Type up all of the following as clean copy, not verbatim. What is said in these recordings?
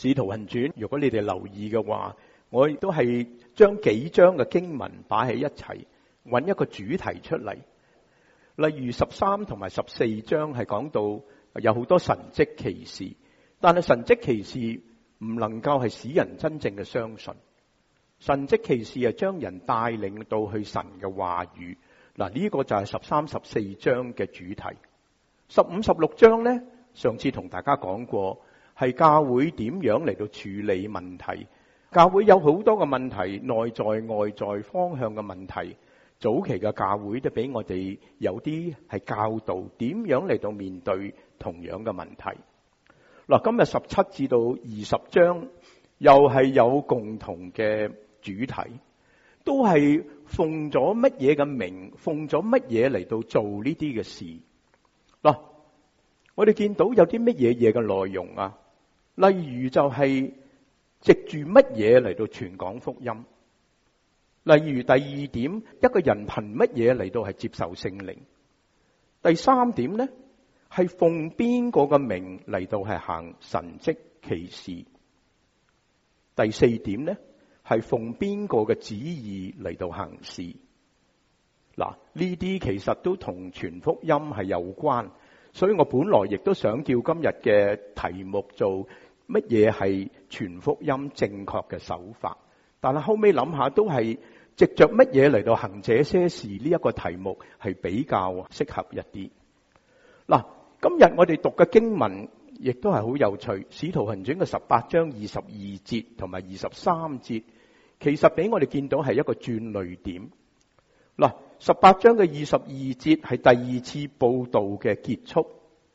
使徒行傳，如果你哋留意嘅話，我亦都係將幾章嘅經文擺喺一齊，揾一個主題出嚟。例如13同埋14章係講到有好多神蹟奇事，但係神蹟奇事唔能夠係使人真正嘅相信。神蹟奇事係將人帶領到去神嘅話語。嗱，呢個就係13、14章嘅主題。15、16章呢，上次同大家講過，係教會點樣嚟到處理問題。教會有好多嘅問題，內在外在方向嘅問題。早期嘅教會都俾我哋有啲係教導點樣嚟到面對同樣嘅問題。嗱，今日17至到20章又係有共同嘅主題，都係奉咗乜嘢嘅名，奉咗乜嘢嚟到做呢啲嘅事。嗱，我哋見到有啲乜嘢嘅內容啊？例如就係藉住乜嘢嚟到傳講福音。例如第二點，一個人憑乜嘢嚟到係接受聖靈。第三點呢，係奉邊個嘅名嚟到係行神蹟奇事。第四點呢，係奉邊個嘅旨意嚟到行事。嗱，呢啲其實都同傳福音係有關，所以我本來亦都想叫今日嘅題目做乜嘢係傳福音正確嘅手法，但係後尾諗下都係藉着乜嘢嚟到行這些事，呢一個題目係比較適合一啲。嗱，今日我哋讀嘅經文亦都係好有趣，《使徒行傳》嘅18章22節同埋23節，其實俾我哋見到係一個轉捩點。嗱，18章嘅22節係第二次佈道嘅結束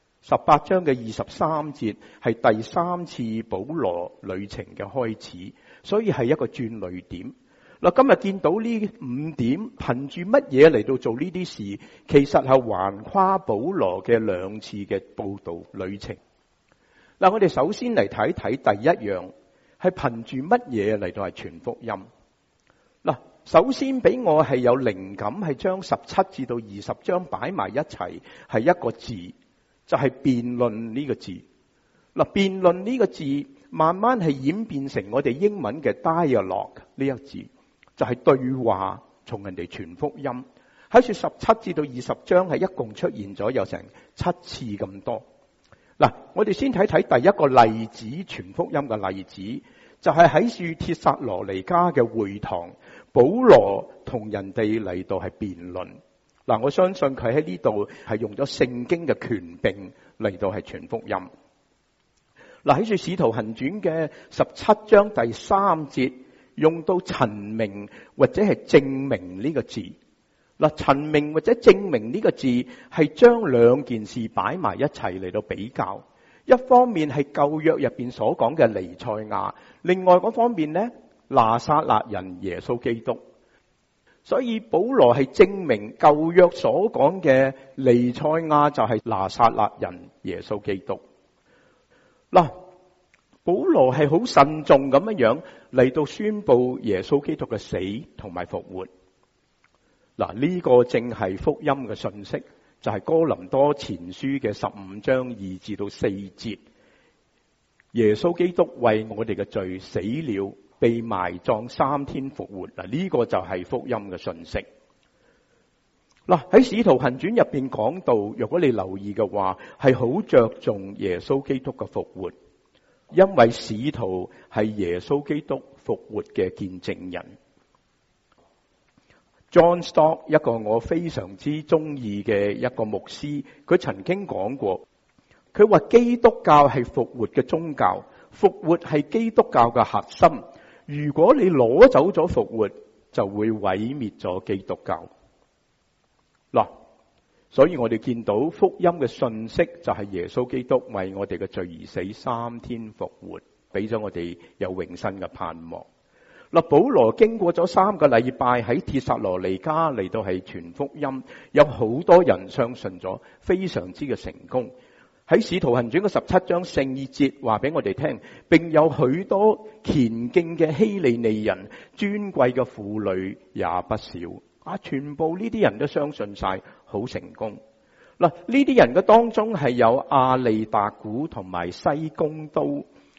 ，18章嘅23節係第三次保羅旅程嘅開始，所以係一個轉捩點。嗱，今日見到呢5點，憑住乜嘢嚟到做呢啲事？其實係橫跨保羅嘅2次嘅佈道旅程。嗱，我哋首先嚟睇睇第一樣，係憑住乜嘢嚟到係傳福音？嗱，首先俾我係有靈感，係將17至到20章擺埋一齊，係一個字，就係辯論呢個字。嗱，辯論呢個字慢慢係演變成我哋英文嘅 dialogue 呢一個字。就係對話，從人哋傳福音。喺說17至到20章係一共出現咗有成7次咁多。嗱，我哋先睇睇第一個例子，傳福音嘅例子，就係喺說帖撒羅尼迦嘅會堂，保羅同人哋嚟到係辯論。嗱，我相信佢喺呢度係用咗聖經嘅權柄嚟到係傳福音。嗱，喺說使徒行傳嘅17章第3節。用到陳明或者係證明呢個字。嗱，陳明或者證明呢個字係將兩件事擺埋一齊嚟到比較。一方面係舊約入邊所講嘅彌賽亞，另外嗰方面呢，拿撒勒人耶穌基督。所以保羅係證明舊約所講嘅彌賽亞就係拿撒勒人耶穌基督。嗱，保羅係好慎重咁樣嚟到宣布耶穌基督嘅死同埋復活。嗱，呢個正係福音嘅信息，就係哥林多前書嘅15章2至到4節。耶穌基督為我哋嘅罪死了，被埋葬，3天復活。嗱，呢個就係福音嘅信息。嗱，喺使徒行傳入邊講到，如果你留意嘅話，係好着重耶穌基督嘅復活。因為使徒係耶穌基督復活嘅見證人。John Stott 一個我非常之中意嘅一個牧師，佢曾經講過，佢話基督教係復活嘅宗教，復活係基督教嘅核心。如果你攞走咗復活，就會毀滅咗基督教。嗱，所以我哋見到福音嘅信息就係耶穌基督為我哋嘅罪而死，3天復活，俾咗我哋有永生嘅盼望。嗱，保羅經過咗3個禮拜喺帖撒羅尼迦嚟到係傳福音，有好多人相信咗，非常之嘅成功。喺使徒行傳嘅17章聖2節話俾我哋聽，並有許多虔敬嘅希利尼人、尊貴嘅婦女也不少。全部呢啲人都相信晒，好成功。嗱，呢啲人嘅當中係有亞利達古同埋西公都，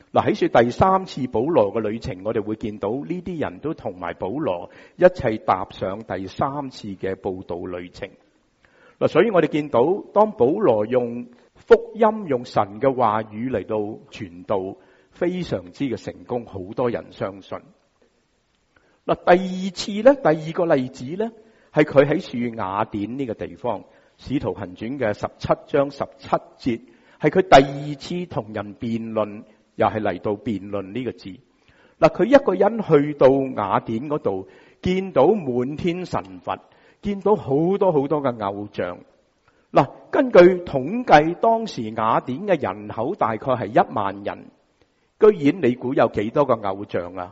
嗱，喺說第三次保羅嘅旅程，我哋會見到呢啲人都同埋保羅一齊踏上第三次嘅佈道旅程。嗱，所以我哋見到當保羅用福音、用神嘅話語嚟到傳道，非常之嘅成功，好多人相信。嗱，第二次咧，第二個例子咧，係佢喺樹雅典呢個地方，《使徒行傳》嘅17章17節，係佢第二次同人辯論，又係嚟到辯論呢個字。嗱，佢一個人去到雅典嗰度，見到滿天神佛，見到好多好多嘅偶像。嗱，根據統計，當時雅典嘅人口大概係1萬人，居然你估有幾多個偶像啊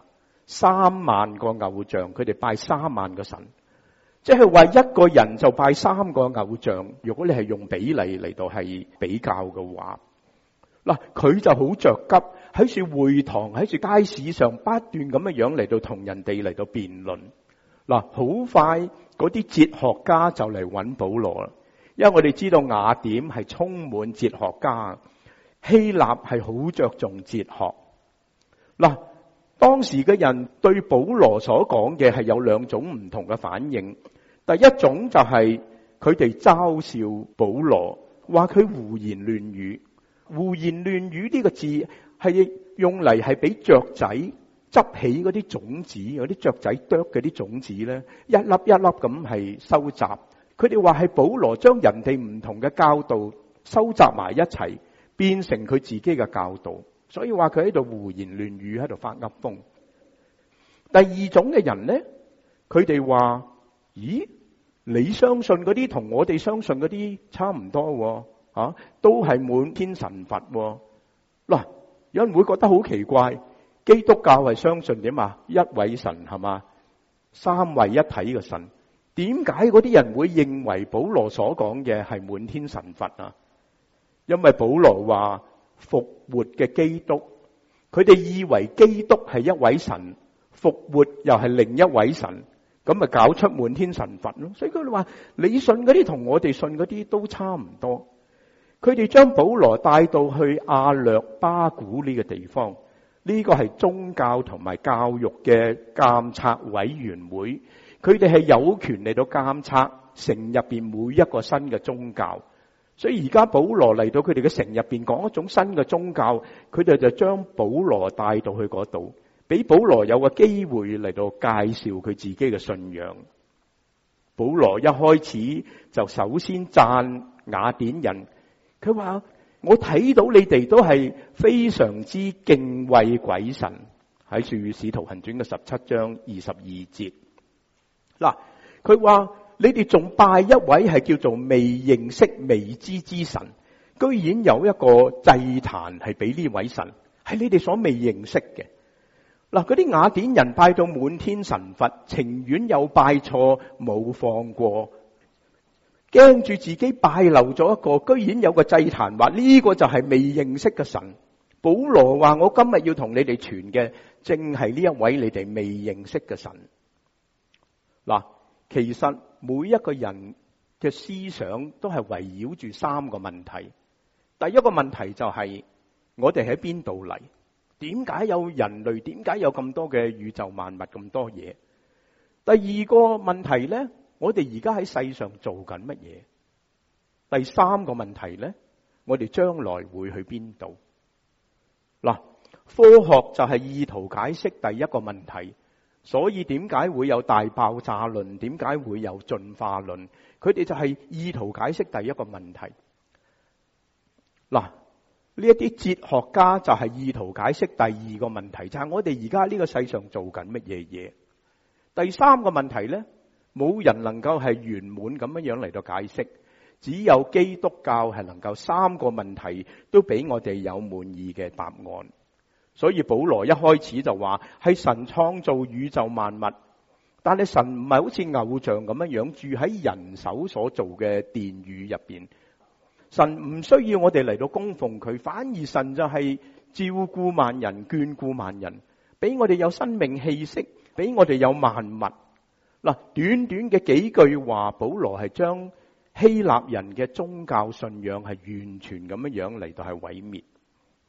？3萬個偶像，佢哋拜3萬個神，即係話一個人就拜3個偶像。如果你係用比例嚟到係比較嘅話，嗱，佢就好着急喺住會堂，喺住街市上不斷咁樣嚟到同人哋嚟到辯論。嗱，好快嗰啲哲學家就嚟揾保羅啦，因為我哋知道雅典係充滿哲學家，希臘係好着重哲學。嗱，當時嘅人對保羅所講嘅係有兩種唔同嘅反應。第一種就係佢哋嘲笑保羅，話佢胡言亂語。胡言亂語呢個字係用嚟係俾雀仔執起嗰啲種子，嗰啲雀仔啄嗰啲種子咧，一粒一粒咁係收集。佢哋話係保羅將人哋唔同嘅教導收集埋一齊，變成佢自己嘅教導，所以話佢喺度胡言亂語，喺度發噏風。第二種嘅人咧，佢哋話：咦，你相信嗰啲同我哋相信嗰啲差唔多喎，都係滿天神佛喎。嗱，有人會覺得好奇怪，基督教係相信點啊？一位神係嘛，三位一體嘅神。點解嗰啲人會認為保羅所講嘅係滿天神佛啊？因為保羅話復活嘅基督，佢哋以為基督係一位神，復活又係另一位神，咁咪搞出滿天神佛咯。所以佢哋話你信嗰啲同我哋信嗰啲都差唔多。佢哋將保羅帶到去亞略巴古呢個地方，呢個係宗教同埋教育嘅監察委員會。佢哋係有權嚟到監察城入邊每一個新嘅宗教，所以而家保羅嚟到佢哋嘅城入邊講一種新嘅宗教，佢哋就將保羅帶到去嗰度，俾保羅有個機會嚟到介紹佢自己嘅信仰。保羅一開始就首先讚雅典人，佢話我睇到你哋都係非常之敬畏鬼神，喺《使徒行傳》嘅17章22節。嗱，佢話你哋仲拜一位係叫做未認識未知之神，居然有一個祭壇係俾呢位神，係你哋所未認識嘅。嗱，嗰啲雅典人拜到滿天神佛，情願有拜錯冇放過，驚住自己拜漏咗一個，居然有個祭壇，話呢個就係未認識嘅神。保羅話我今日要同你哋傳嘅，正係呢一位你哋未認識嘅神。嗱，其實每一個人嘅思想都係圍繞住三個問題。第一個問題就係我哋喺邊度嚟？點解有人類？點解有咁多嘅宇宙萬物咁多嘢？第二個問題呢，我哋而家喺世上做緊乜嘢？第三個問題呢，我哋將來會去邊度？嗱，科學就係意圖解釋第一個問題。所以點解會有大爆炸論？點解會有進化論？佢哋就係意圖解釋第一個問題。嗱，呢一啲哲學家就係意圖解釋第二個問題，就係我哋而家呢個世上做緊乜嘢嘢。第三個問題呢，冇人能夠係圓滿咁樣嚟到解釋，只有基督教係能夠三個問題都俾我哋有滿意嘅答案。所以保羅一開始就話係神創造宇宙萬物，但係神唔係好似偶像咁樣住喺人手所做嘅殿宇入邊。神唔需要我哋嚟到供奉佢，反而神就係照顧萬人、眷顧萬人，俾我哋有生命氣息，俾我哋有萬物。嗱，短短嘅幾句話，保羅係將希臘人嘅宗教信仰係完全咁樣嚟到係毀滅。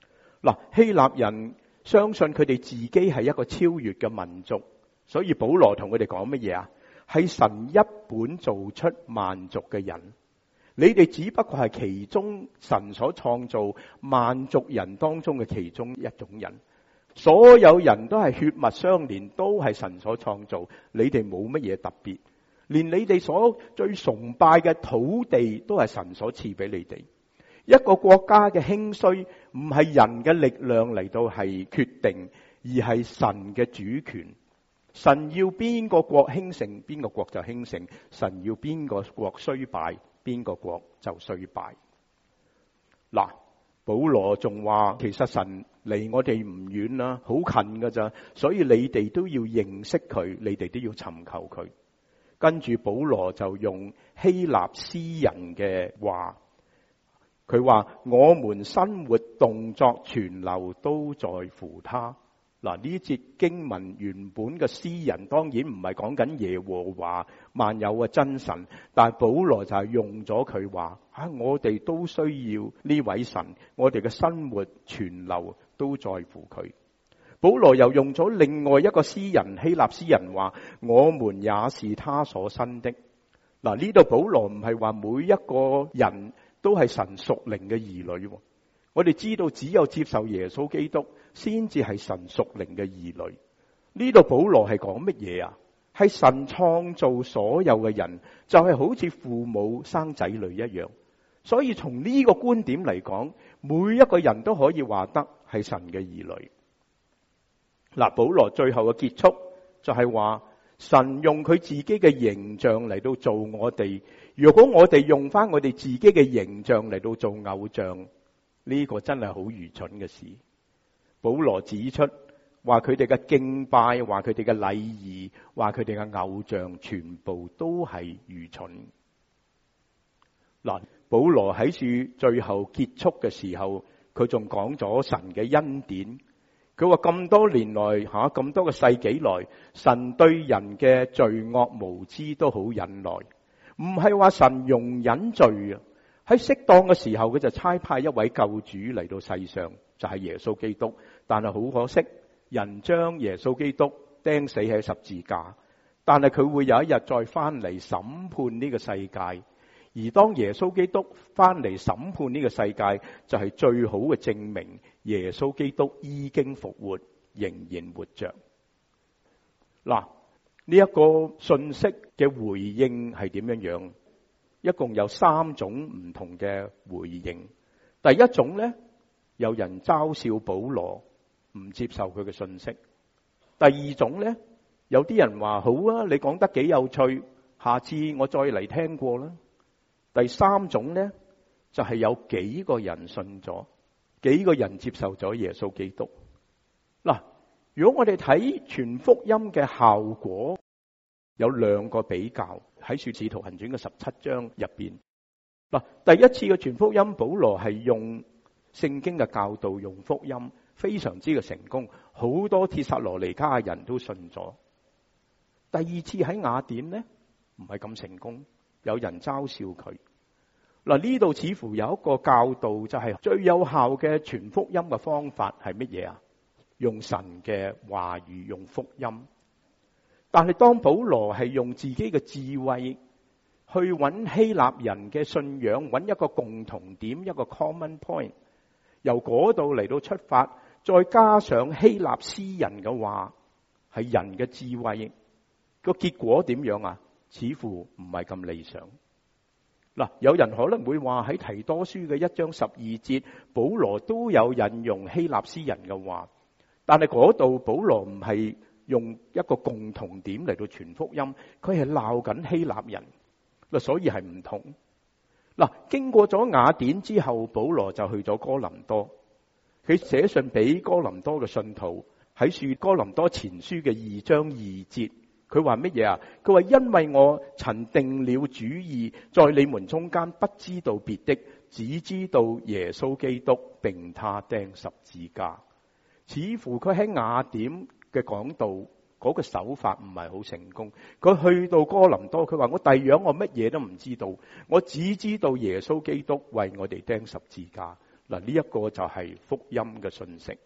嗱，希臘人相信佢哋自己係一個超越嘅民族，所以保羅同佢哋講乜嘢啊？係神一本造出萬族嘅人，你哋只不過係其中神所創造萬族人當中嘅其中一種人。所有人都係血脈相連，都係神所創造，你哋冇乜嘢特別，連你哋所最崇拜嘅土地都係神所賜俾你哋。一個國家嘅興衰唔係人嘅力量嚟到係決定，而係神嘅主權。神要邊個國興盛，邊個國就興盛；神要邊個國衰敗，邊個國就衰敗。嗱，保羅仲話，其實神離我哋唔遠啦，好近噶咋，所以你哋都要認識佢，你哋都要尋求佢。跟住保羅就用希臘詩人嘅話，佢話我們生活動作存留都在乎他。嗱，呢節經文原本嘅詩人當然唔係講緊耶和華萬有嘅真神，但係保羅就係用咗佢話，我哋都需要呢位神，我哋嘅生活存留都在乎佢。保羅又用咗另外一個詩人，希臘詩人話，我們也是他所生的。嗱，呢度保羅唔係話每一個人都係神屬靈嘅兒女，我哋知道只有接受耶穌基督先至係神屬靈嘅兒女。呢度保羅係講乜嘢啊？係神創造所有嘅人，就係好似父母生仔女一樣。所以從呢個觀點嚟講，每一個人都可以話得係神嘅兒女。嗱，保羅最後嘅結束就係話，神用佢自己嘅形象嚟到做我哋。如果我哋用翻我哋自己嘅形象嚟到做偶像，呢個真係好愚蠢嘅事。保羅指出，話佢哋嘅敬拜，話佢哋嘅禮儀，話佢哋嘅偶像，全部都係愚蠢。嗱，保羅喺處最後結束嘅時候，佢仲講咗神嘅恩典。佢話咁多年來咁多個世紀來，神對人嘅罪惡無知都好忍耐，唔係話神容忍罪啊。喺適當嘅時候，佢就差派一位救主嚟到世上，就係耶穌基督。但係好可惜，人將耶穌基督釘死喺十字架，但係佢會有一日再翻嚟審判呢個世界。而當耶穌基督翻嚟審判呢個世界，就係最好嘅證明，耶穌基督已經復活，仍然活着。嗱，呢一個信息嘅回應係點樣樣？一共有3種唔同嘅回應。第一種呢，有人嘲笑保羅，唔接受佢嘅信息。第二種呢，有啲人話好啊，你講得幾有趣，下次我再嚟聽過啦。第三種呢，就係有幾個人信咗，幾個人接受咗耶穌基督。嗱，如果我哋睇傳福音嘅效果，有2個比較喺《使徒行傳》嘅17章入邊。嗱，第一次嘅傳福音，保羅係用聖經嘅教導，用福音，非常之嘅成功，好多帖撒羅尼迦人都信咗。第二次喺雅典呢，唔係咁成功，有人嘲笑佢。嗱，呢度似乎有一個教導，就係最有效嘅傳福音嘅方法係乜嘢啊？用神嘅話語，用福音。但係當保羅係用自己嘅智慧去揾希臘人嘅信仰，揾一個共同點，一個 common point，由嗰度嚟到出發，再加上希臘詩人嘅話，係人嘅智慧，個結果點樣啊？似乎唔係咁理想。嗱，有人可能會話喺提多書嘅1章12節，保羅都有引用希臘詩人嘅話，但係嗰度保羅唔係用一個共同點嚟到傳福音，佢係鬧緊希臘人，嗱，所以係唔同。嗱，經過咗雅典之後，保羅就去咗哥林多，佢寫信俾哥林多嘅信徒，喺哥林多前書嘅2章2節。佢話乜嘢啊？佢話因為我曾定了主意，在你們中間不知道別的，只知道耶穌基督並他釘十字架。似乎佢喺雅典嘅講道嗰個手法唔係好成功。佢去到哥林多，佢話我第樣我乜嘢都唔知道，我只知道耶穌基督為我哋釘十字架。 嗱，呢一個就係福音嘅信息。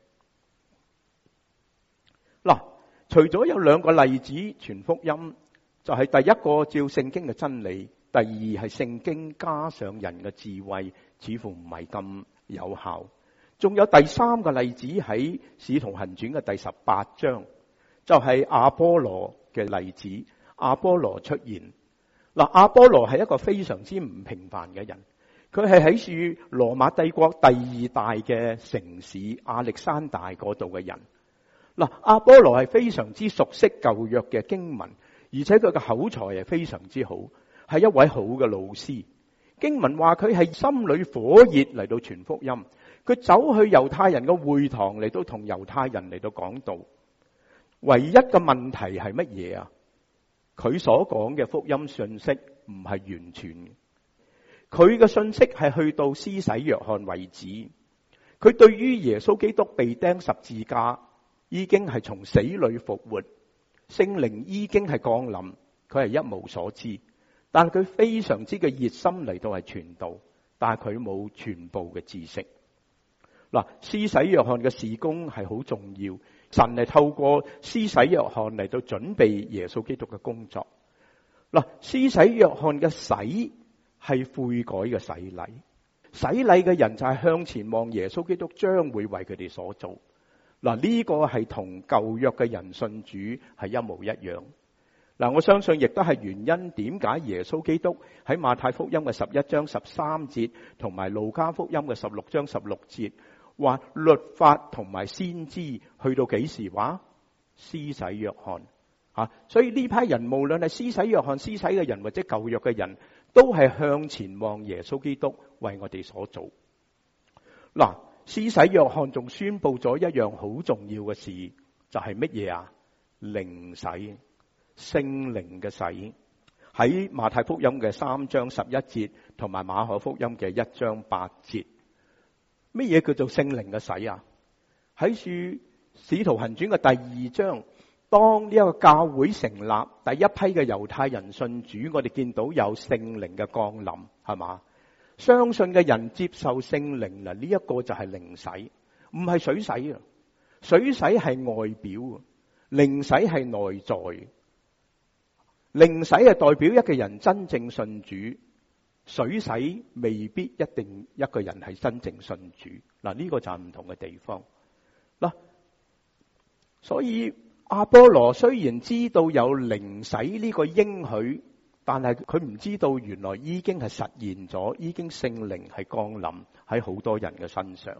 嗱，除咗有兩個例子傳福音，就係第一個照聖經嘅真理，第二係聖經加上人嘅智慧，似乎唔係咁有效。仲有第三個例子喺使徒行傳嘅第18章，就係亞波羅嘅例子。亞波羅出現。嗱，亞波羅係一個非常之唔平凡嘅人，佢係喺住羅馬帝國第二大嘅城市亞歷山大嗰度嘅人。嗱，亞波羅係非常之熟悉舊約嘅經文，而且佢嘅口才係非常之好，係一位好嘅老師。經文話佢係心裏火熱嚟到傳福音，佢走去猶太人嘅會堂嚟到同猶太人嚟到講道。唯一嘅問題係乜嘢啊？佢所講嘅福音信息唔係完全嘅，佢嘅信息係去到施洗約翰為止。佢對於耶穌基督被釘十字架已經係從死裏復活，聖靈已經係降臨，佢係一無所知。但係佢非常之嘅熱心嚟到係傳道，但係佢冇全部嘅知識。嗱，施洗約翰嘅事工係好重要，神係透過施洗約翰嚟到準備耶穌基督嘅工作。嗱，施洗約翰嘅洗係悔改嘅洗禮，洗禮嘅人就係向前望耶穌基督將會為佢哋所做。嗱，呢個係同舊約嘅人信主係一模一樣。嗱，我相信亦都係原因點解耶穌基督喺馬太福音嘅11章13節同埋路加福音嘅16章16節話律法同埋先知去到幾時話施洗約翰啊？所以呢批人無論係施洗約翰施洗嘅人或者舊約嘅人都係向前望耶穌基督為我哋所做。嗱，施洗約翰仲宣布咗一樣好重要嘅事，就係乜嘢啊？靈洗。聖靈嘅洗，喺馬太福音嘅3章11節同埋馬可福音嘅1章8節。乜嘢叫做聖靈嘅洗啊？喺處使徒行傳嘅第2章，當呢一個教會成立，第一批嘅猶太人信主，我哋見到有聖靈嘅降臨，係嘛？相信嘅人接受聖靈啦，呢一個就係靈洗，唔係水洗啊！水洗係外表，靈洗係內在。靈洗係代表一個人真正信主，水洗未必一定一個人係真正信主。嗱，呢個就係唔同嘅地方。嗱，所以亞波羅雖然知道有靈洗呢個應許，但係佢唔知道原來已經係實現咗，已經聖靈係降臨喺好多人嘅身上。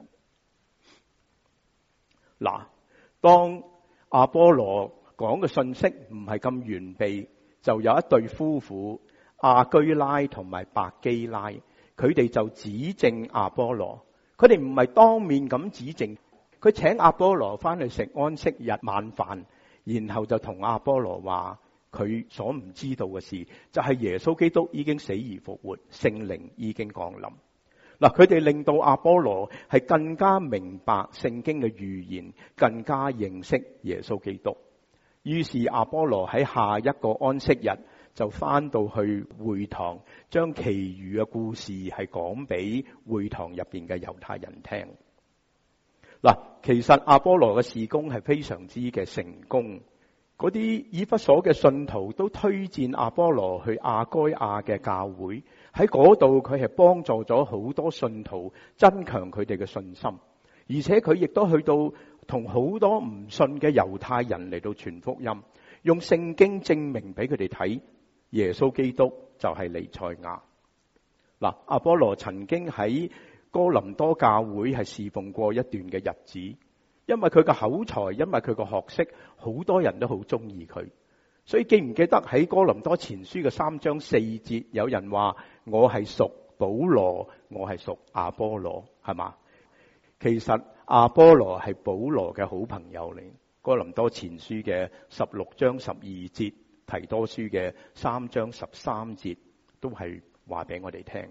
嗱，當亞波羅講嘅信息唔係咁完備，就有一對夫婦亞居拉同埋百基拉，佢哋就指正亞波羅。佢哋唔係當面咁指正，佢請亞波羅翻去食安息日晚飯，然後就同亞波羅話佢所唔知道嘅事，就係耶穌基督已經死而復活，聖靈已經降臨。嗱，佢哋令到亞波羅係更加明白聖經嘅預言，更加認識耶穌基督。於是亞波羅喺下一個安息日就翻到去會堂，將其餘嘅故事係講俾會堂入邊嘅猶太人聽。嗱，其實亞波羅嘅事工係非常之嘅成功，嗰啲以弗所嘅信徒都推薦亞波羅去亞該亞嘅教會，喺嗰度佢係幫助咗好多信徒增強佢哋嘅信心，而且佢亦都去到同好多唔信嘅猶太人嚟到傳福音，用聖經證明俾佢哋睇耶穌基督就係彌賽亞。嗱，亞波羅曾經喺哥林多教會係侍奉過一段嘅日子，因為佢嘅口才，因為佢嘅學識，好多人都好中意佢。所以記唔記得喺哥林多前書嘅3章4節，有人話我係屬保羅，我係屬亞波羅，係嘛？其實亞波羅係保羅嘅好朋友嚟。哥林多前書嘅16章12節，提多書嘅3章13節，都係話俾我哋聽。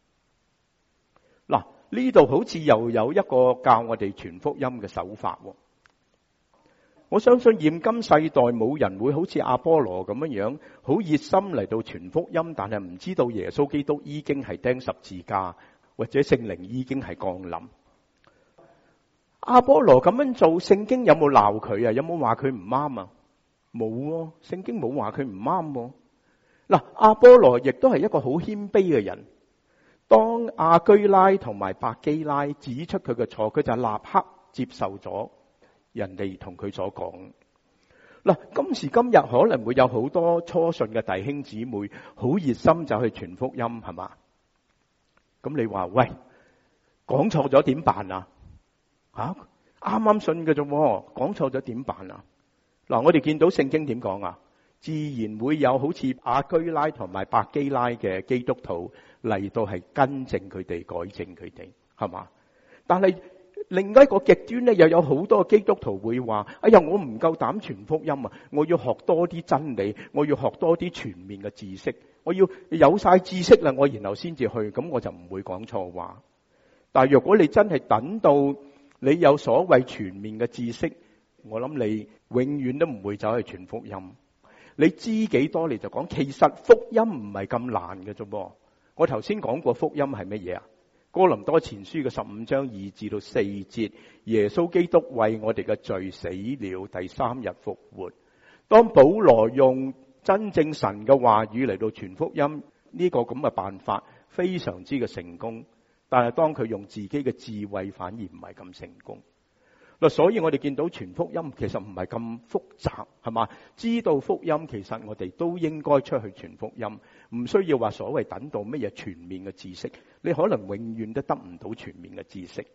嗱，呢度好似又有一個教我哋傳福音嘅手法。我相信現今世代冇人會好似亞波羅咁樣好熱心嚟到傳福音，但係唔知道耶穌基督已經係釘十字架，或者聖靈已經係降臨。 阿波羅咁樣做，聖經有冇鬧佢啊？有冇話佢唔啱啊？冇喎，聖經冇話佢唔啱喎。嗱，阿波羅亦都係一個好謙卑嘅人。當亞居拉同埋百基拉指出佢嘅錯，佢就立刻接受咗人哋同佢所講。嗱，今時今日可能會有好多初信嘅弟兄姊妹好熱心就去傳福音，係嘛？咁你話喂，講錯咗點辦啊？啱啱信嘅啫，講錯咗點辦啊？嗱，我哋見到聖經點講啊？自然會有好似亞居拉同埋百基拉嘅基督徒嚟到係更正佢哋、改正佢哋，係嘛？但係另外一個極端咧，又有好多基督徒會話：哎呀，我唔夠膽傳福音啊！我要學多啲真理，我要學多啲全面嘅知識，我要有晒知識啦，我然後先至去，咁我就唔會講錯話。但係若果你真係等到你有所謂全面嘅知識，我諗你永遠都唔會走去傳福音。你知幾多你就講，其實福音唔係咁難嘅啫噃。我頭先講過福音係乜嘢啊？哥林多前書嘅15章2至到4節，耶穌基督為我哋嘅罪死了，第3日復活。當保羅用真正神嘅話語嚟到傳福音，呢個咁嘅辦法非常之嘅成功。但係當佢用自己嘅智慧，反而唔係咁成功。嗱，所以我哋見到傳福音其實唔係咁複雜，係嘛？知道福音，其實我哋都應該出去傳福音，唔需要話所謂等到乜嘢全面嘅知識。你可能永遠都得唔到全面嘅知識。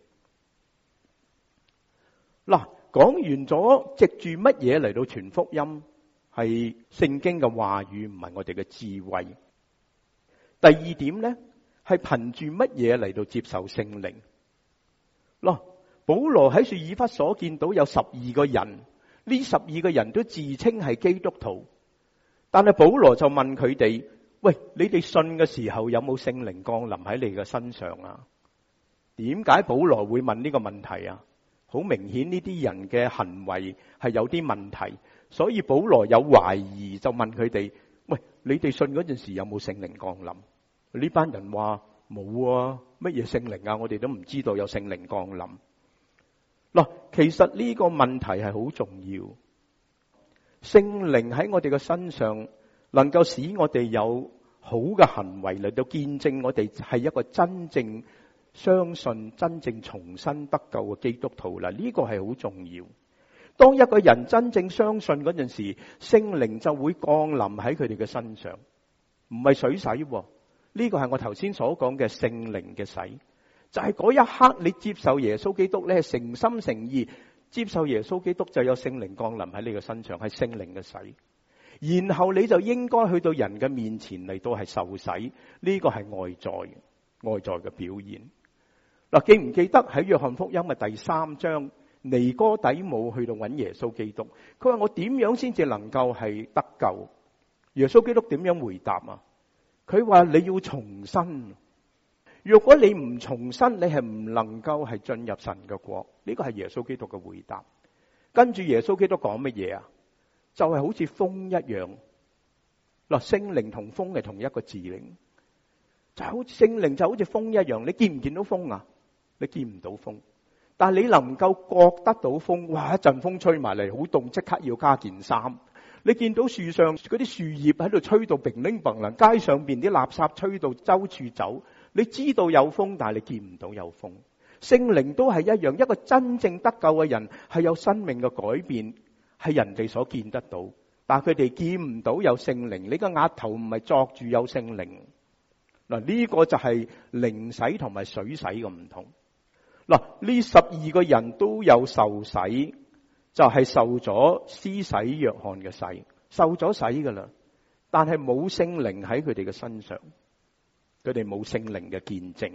嗱，講完咗藉住乜嘢嚟到傳福音，係聖經嘅話語，唔係我哋嘅智慧。第二點咧，係憑住乜嘢嚟到接受聖靈？嗱。保羅喺以弗所見到有12個人，呢12個人都自稱係基督徒，但係保羅就問佢哋：喂，你哋信嘅時候有冇聖靈降臨喺你嘅身上啊？點解保羅會問呢個問題啊？好明顯呢啲人嘅行為係有啲問題，所以保羅有懷疑，就問佢哋：喂，你哋信嗰陣時有冇聖靈降臨？呢班人話冇啊，乜嘢聖靈啊？我哋都唔知道有聖靈降臨。嗱，其實呢個問題係好重要。聖靈喺我哋嘅身上，能夠使我哋有好嘅行為嚟到見證我哋係一個真正相信、真正重生得救嘅基督徒啦。呢個係好重要。當一個人真正相信嗰陣時，聖靈就會降臨喺佢哋嘅身上，唔係水洗。呢個係我頭先所講嘅聖靈嘅洗。就係嗰一刻你接受耶穌基督咧，誠心誠意接受耶穌基督，就有聖靈降臨喺你嘅身上，係聖靈嘅洗。然後你就應該去到人嘅面前嚟到係受洗，呢個係外在嘅表現。嗱，記唔記得喺約翰福音嘅第3章，尼哥底母去到揾耶穌基督，佢話我點樣先至能夠係得救？耶穌基督點樣回答啊？佢話你要重生。如果你唔重生，你係唔能夠係進入神嘅國。呢個係耶穌基督嘅回答。跟住耶穌基督講乜嘢啊？就係好似風一樣。嗱，聖靈同風係同一個字嚟，就好似聖靈就好似風一樣。你見唔見到風啊？你見唔到風，但係你能夠覺得到風。哇！一陣風吹埋嚟，好凍，即刻要加件衫。你見到樹上嗰啲樹葉喺度吹到乒鈴乓啷，街上邊啲垃圾吹到周處走。你知道有風，但係你見唔到有風。聖靈都係一樣，一個真正得救嘅人係有生命嘅改變，係人哋所見得到，但係佢哋見唔到有聖靈。你個額頭唔係作住有聖靈。嗱，呢個就係靈洗同埋水洗嘅唔同。嗱，呢12個人都有受洗，就係受咗施洗約翰嘅洗，受咗洗噶啦，但係冇聖靈喺佢哋嘅身上。佢哋冇聖靈嘅見證。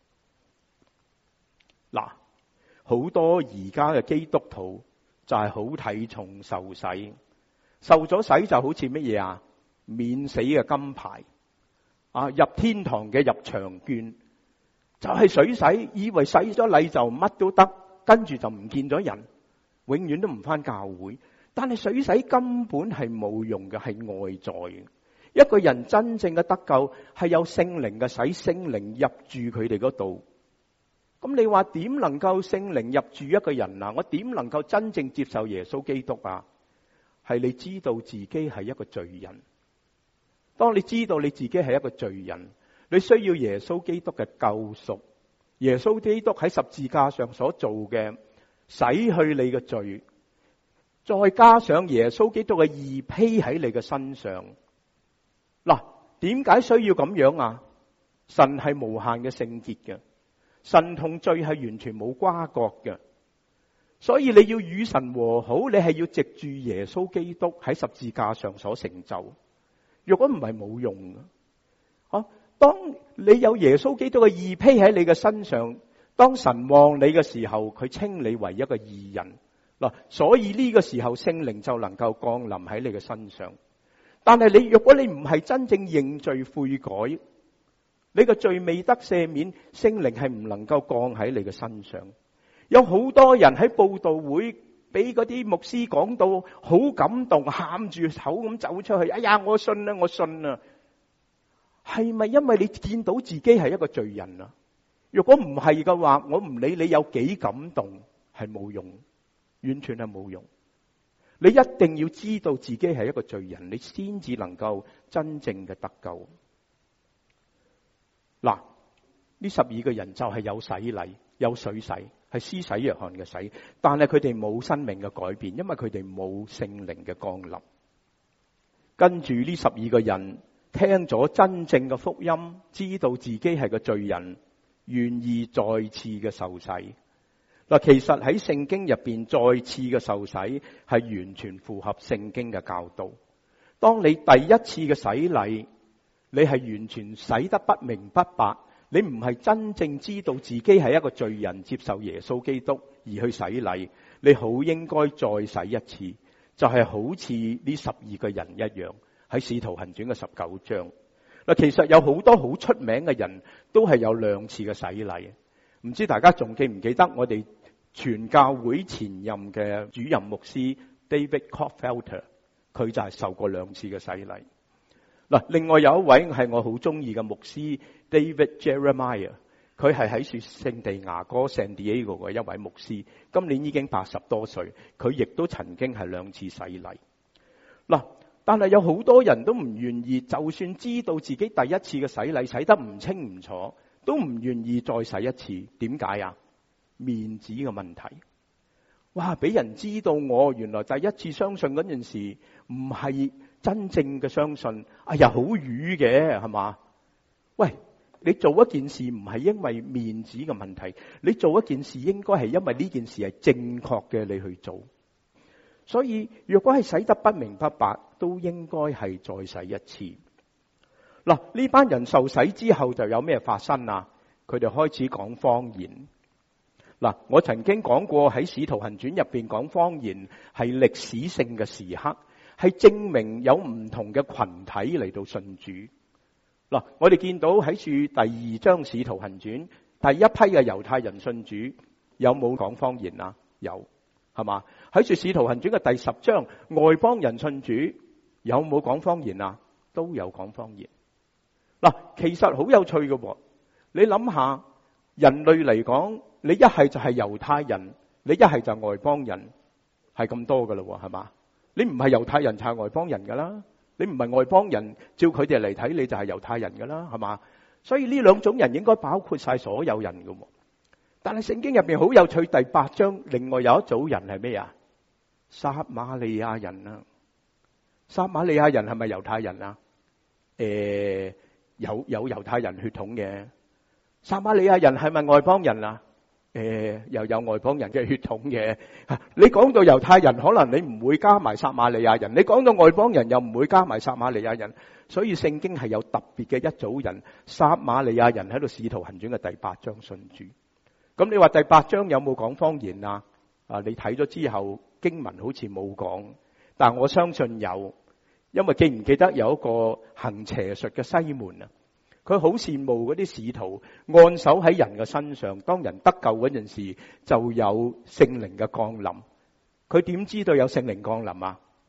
嗱，好多而家嘅基督徒就係好睇重受洗，受咗洗就好似乜嘢啊？免死嘅金牌啊，入天堂嘅入場券，就係水洗，以為洗咗禮就乜都得，跟住就唔見咗人，永遠都唔返教會。但係水洗根本係冇用嘅，係外在嘅。一個人真正嘅得救係有聖靈嘅洗，聖靈入住佢哋嗰度， 咁你話點能夠聖靈入住一個人啊？我點能夠真正接受耶穌基督啊？係你知道自己係一個罪人。當你知道你自己係一個罪人，你需要耶穌基督嘅救贖。耶穌基督喺十字架上所做嘅，洗去你嘅罪，再加上耶穌基督嘅義披喺你嘅身上。嗱，點解需要咁樣啊？神係無限嘅聖潔嘅，神同罪係完全冇瓜葛嘅，所以你要與神和好，你係要藉住耶穌基督喺十字架上所成就。如果唔係冇用嘅。當你有耶穌基督嘅義披喺你嘅身上，當神望你嘅時候，佢稱你為一個義人嗱，所以呢個時候聖靈就能夠降臨喺你嘅身上。但係如果你唔係真正認罪悔改，你個罪未得赦免，聖靈係唔能夠降喺你嘅身上。有好多人喺佈道會俾嗰啲牧師講到好感動，喊住口咁走出去，哎呀，我信啦，我信啦。係咪因為你見到自己係一個罪人啊？如果唔係嘅話，我唔理你有幾感動，係冇用，完全係冇用。你一定要知道自己係一個罪人，你先至能夠真正嘅得救。嗱，呢12個人就係有洗禮，有水洗，係施洗約翰嘅洗，但係佢哋冇生命嘅改變，因為佢哋冇聖靈嘅降臨。跟住呢12個人聽咗真正嘅福音，知道自己係個罪人，願意再次嘅受洗。嗱，其實喺聖經入邊，再次嘅受洗係完全符合聖經嘅教導。當你第一次嘅洗禮，你係完全洗得不明不白，你唔係真正知道自己係一個罪人，接受耶穌基督而去洗禮，你好應該再洗一次，就係好似呢12個人一樣，喺使徒行傳嘅19章。嗱，其實有好多好出名嘅人都係有2次嘅洗禮，唔知大家仲記唔記得我哋全教會前任嘅主任牧師 David Coffelter， 佢就係受過2次嘅洗禮。嗱，另外有一位係我好中意嘅牧師 David Jeremiah， 佢係喺聖地牙哥 San Diego 嘅一位牧師，今年已經80多歲，佢亦都曾經係2次洗禮。嗱，但係有好多人都唔願意，就算知道自己第一次嘅洗禮洗得唔清唔楚，都唔願意再洗一次。點解啊？面子嘅問題。哇！俾人知道我原來第一次相信嗰陣時唔係真正嘅相信，哎呀，好瘀嘅係嘛？喂，你做一件事唔係因為面子嘅問題，你做一件事應該係因為呢件事係正確嘅，你去做。所以若果係洗得不明不白，都應該係再洗一次。嗱，呢班人受洗之後就有咩發生啊？佢哋開始講方言。嗱，我曾經講過喺《使徒行傳》入邊講方言係歷史性嘅時刻，係證明有唔同嘅群體嚟到信主。嗱，我哋見到喺處第2章《使徒行傳》第一批嘅猶太人信主，有冇講方言啊？有，係嘛？喺處《使徒行傳》嘅第10章，外邦人信主，有冇講方言啊？都有講方言。嗱，其實好有趣嘅，你諗下，人類嚟講，你一係就係猶太人，你一係就係外邦人，係咁多噶咯，係嘛？你唔係猶太人就係外邦人噶啦，你唔係外邦人，照佢哋嚟睇，你就係猶太人噶啦，係嘛？所以呢2種人應該包括晒所有人噶。但係聖經入邊好有趣，第8章另外有一組人係咩啊？撒瑪利亞人啊。撒瑪利亞人係咪猶太人啊？有猶太人血統嘅。撒瑪利亞人係咪外邦人啊？又有外邦人嘅血統嘅。你講到猶太人，可能你唔會加埋撒瑪利亞人；你講到外邦人，又唔會加埋撒瑪利亞人。所以聖經係有特別嘅一組人，撒瑪利亞人喺度《使徒行傳》嘅第8章信主。咁你話第8章有冇講方言啊？你睇咗之後經文好似冇講，但我相信有，因為記唔記得有一個行邪術嘅西門啊？佢好羨慕嗰啲使徒按手喺人嘅身上，當人得救嗰陣時就有聖靈嘅降臨。佢點知道有聖靈降臨啊？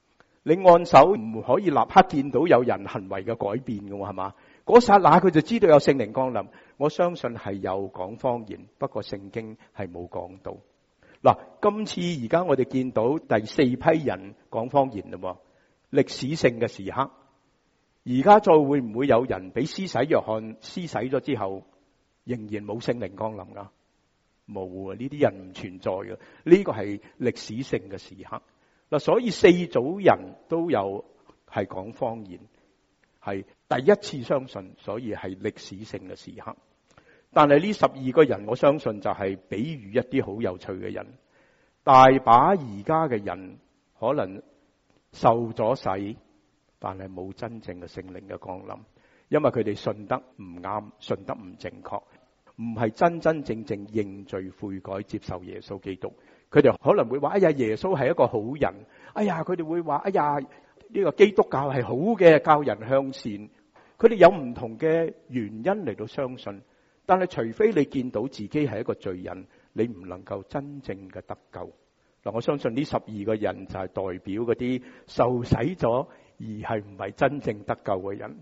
你按手唔可以立刻見到有人行為嘅改變嘅，係嘛？嗰剎那佢就知道有聖靈降臨。我相信係有講方言，不過聖經係冇講到。嗱，今次而家我哋見到第四批人講方言啦，歷史性嘅時刻。而家再會唔會有人俾施洗約翰施洗咗之後，仍然冇聖靈降臨噶？冇啊！呢啲人唔存在嘅，呢個係歷史性嘅時刻。嗱，所以四組人都有係講方言，係第一次相信，所以係歷史性嘅時刻。但係呢12個人，我相信就係比喻一啲好有趣嘅人。大把而家嘅人可能受咗洗，但係冇真正嘅聖靈嘅降臨，因為佢哋信得唔啱，信得唔正確，唔係真真正正認罪悔改接受耶穌基督。佢哋可能會話：哎呀，耶穌係一個好人。哎呀，佢哋會話：哎呀，呢個基督教係好嘅，教人向善。佢哋有唔同嘅原因嚟到相信，但係除非你見到自己係一個罪人，你唔能夠真正嘅得救。嗱，我相信呢12個人就係代表嗰啲受洗咗而係唔係真正得救嘅人。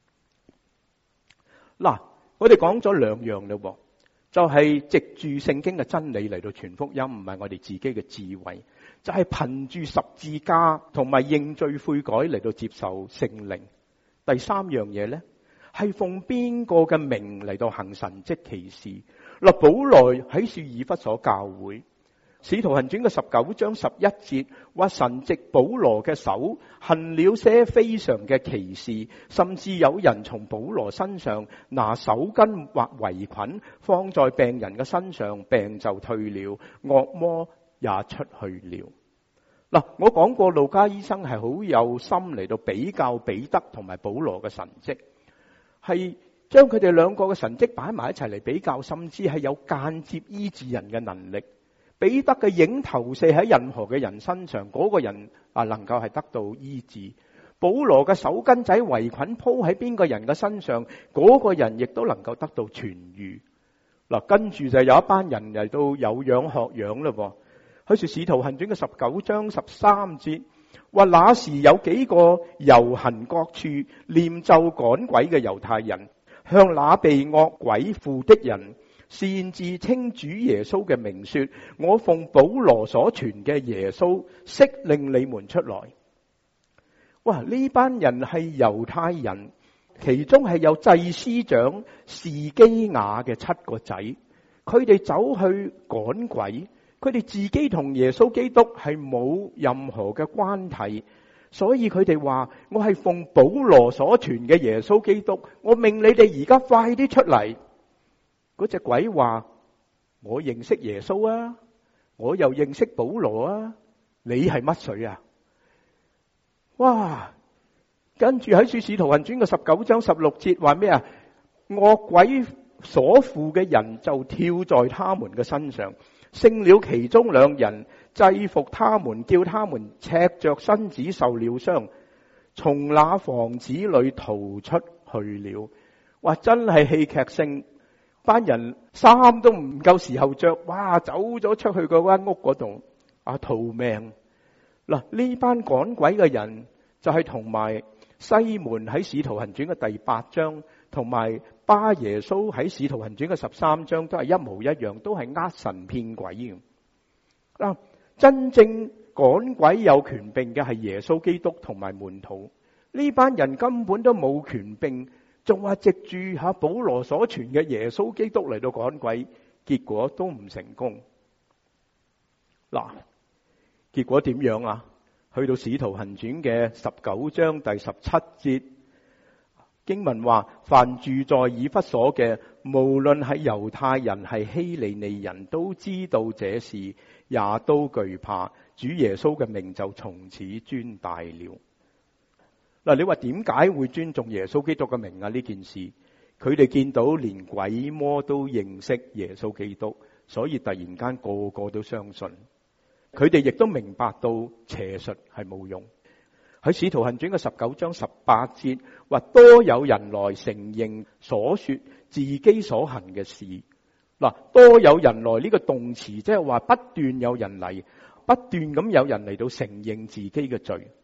嗱，我哋講咗2樣嘞，就係藉住聖經嘅真理嚟到傳福音，唔係我哋自己嘅智慧，就係憑住十字架同埋認罪悔改嚟到接受聖靈。第3樣嘢呢，係奉邊個嘅名嚟到行神蹟奇事。嗱，保羅喺書以弗所教會，使徒行傳嘅19章11節話，神藉保羅嘅手行了些非常嘅奇事，甚至有人從保羅身上拿手巾或圍裙放在病人嘅身上，病就退了，惡魔也出去了。嗱，我講過路加醫生係好有心嚟到比較彼得同埋保羅嘅神蹟，係將佢哋2個嘅神蹟擺埋一齊嚟比較，甚至係有間接醫治人嘅能力。彼得嘅影投射喺任何嘅人身上，嗰個人能夠係得到醫治。保羅嘅手巾仔圍裙鋪喺邊個人嘅身上，嗰個人亦都能夠得到痊愈。嗱，跟住就有一班人嚟到有樣學樣嘞。好似使徒行傳嘅19章13節話，那時有幾個遊行各處念咒趕鬼嘅猶太人，向那被惡鬼附的人擅自稱主耶穌嘅名說，我奉保羅所傳嘅耶穌悉令你們出來。哇！呢班人係猶太人，其中係有祭司長士基亞嘅7個仔，佢哋走去趕鬼。佢哋自己同耶穌基督係冇任何嘅關係，所以佢哋話，我係奉保羅所傳嘅耶穌基督，我命你哋而家快啲出嚟。嗰隻鬼話，我認識耶穌啊，我又認識保羅啊，你係乜水啊？哇！跟住喺使徒行傳嘅19章16節話咩啊？惡鬼所附嘅人就跳在他們嘅身上，勝了其中2人，制服他們，叫他們赤着身子受了傷，從那房子裏逃出去了。哇！真係戲劇性，班人衫都唔夠時候着，哇！走咗出去嗰間屋嗰度逃命。嗱，呢班趕鬼嘅人就係同埋西門喺使徒行傳嘅第8章，同埋巴耶穌喺使徒行傳嘅13章都係一模一樣，都係呃神騙鬼嘅。嗱，真正趕鬼有權柄嘅係耶穌基督同埋門徒，呢班人根本都冇權柄，仲話藉住保羅所傳嘅耶穌基督嚟到趕鬼，結果都唔成功。嗱，結果點樣啊？去到使徒行傳嘅19章第17節，經文話，凡住在以弗所嘅，無論係猶太人係希利尼人，都知道這事，也都懼怕，主耶穌嘅名就從此尊大了。嗱，你話點解會尊重耶穌基督嘅名啊？呢件事，佢哋見到連鬼魔都認識耶穌基督，所以突然間個個都相信。佢哋亦都明白到邪術係冇用。喺使徒行傳嘅19章18節話，多有人來承認所說自己所行嘅事。嗱，多有人來呢個動詞，即係話不斷有人嚟，不斷咁有人嚟到承認自己嘅罪。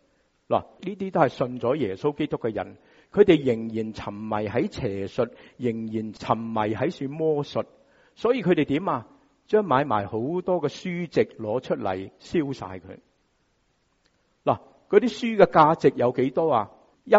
嗱，呢啲都係信咗耶穌基督嘅人，佢哋仍然沉迷喺邪術，仍然沉迷喺處魔術，所以佢哋點啊？將買埋好多嘅書籍攞出嚟燒晒佢。嗱，嗰啲書嘅價值有幾多啊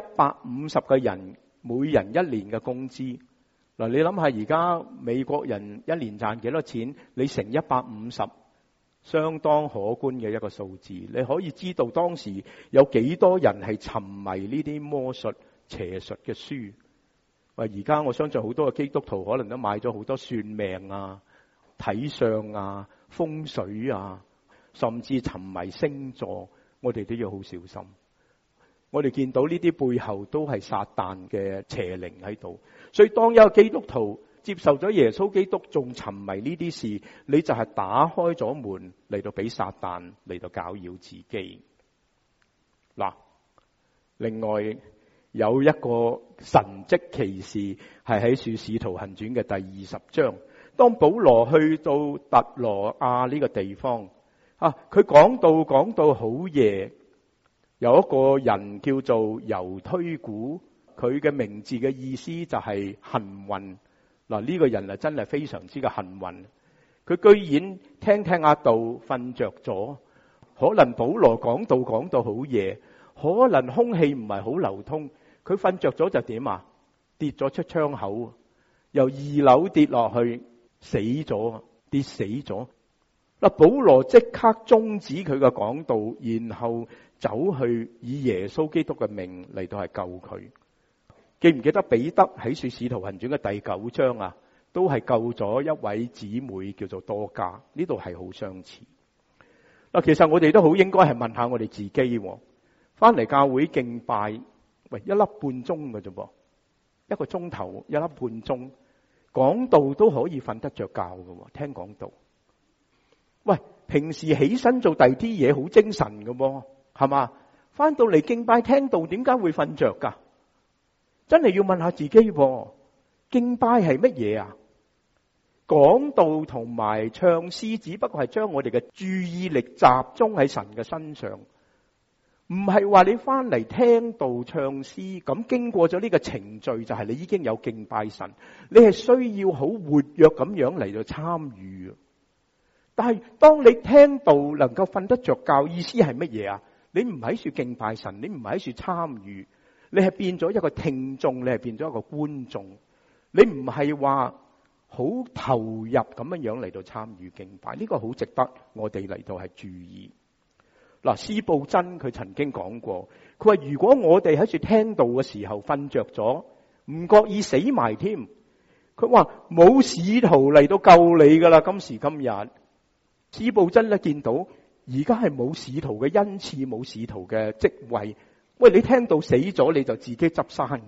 ？150個人每人1年嘅工資。嗱，你諗下而家美國人一年賺幾多錢？你乘150，相當可觀嘅一個數字。你可以知道當時有幾多人係沉迷呢啲魔術邪術嘅書。而家我相信好多嘅基督徒可能都買咗好多算命啊、睇相啊、風水啊，甚至沉迷星座。我哋都要好小心。我哋見到呢啲背後都係撒旦嘅邪靈喺度。所以當一個基督徒接受咗耶穌基督，仲沉迷呢啲事，你就係打開咗門嚟到俾撒旦嚟到攪擾自己。嗱，另外有一個神蹟奇事係喺《使徒行傳》嘅第20章。當保羅去到特羅亞呢個地方佢講到好夜，有一個人叫做猶推古。佢嘅名字嘅意思就係幸運。嗱，呢個人真係非常之嘅幸運。佢居然聽下道瞓着咗。可能保羅講到好夜，可能空氣唔係好流通，佢瞓着咗就點啊？跌咗出窗口，由2樓跌落去，死咗，跌死咗。嗱，保羅即刻終止佢嘅講道，然後走去以耶穌基督嘅名嚟到係救佢。記唔記得彼得喺《使徒行傳》嘅第9章都係救咗一位姊妹叫做多加。呢度係好相似。嗱，其實我哋都好應該係問下我哋自己，翻嚟教會敬拜，喂，1粒半鐘嘅啫噃，1個鐘頭1粒半鐘，講道都可以瞓得着覺嘅，聽講道。喂，平時起身做第二啲嘢好精神嘅，係嘛？翻到嚟敬拜聽道，點解會瞓着噶？真係要問下自己，敬拜係乜嘢啊？講道同埋唱詩只不過係將我哋嘅注意力集中喺神嘅身上，唔係話你翻嚟聽道唱詩咁經過咗呢個程序就係你已經有敬拜神。你係需要好活躍咁樣嚟到參與。但係當你聽道能夠瞓得着覺，意思係乜嘢啊？你唔喺處敬拜神，你唔喺處參與，你係變咗一個聽眾，你係變咗一個觀眾，你唔係話好投入咁樣嚟到參與敬拜。呢個好值得我哋嚟到係注意。嗱，司布真佢曾經講過，佢話如果我哋喺處聽道嘅時候瞓着咗，唔覺意死埋添，佢話冇使徒嚟到救你噶啦。今時今日，司布真咧見到而家係冇使徒嘅恩賜，冇使徒嘅職位。喂，你聽到死咗你就自己執生。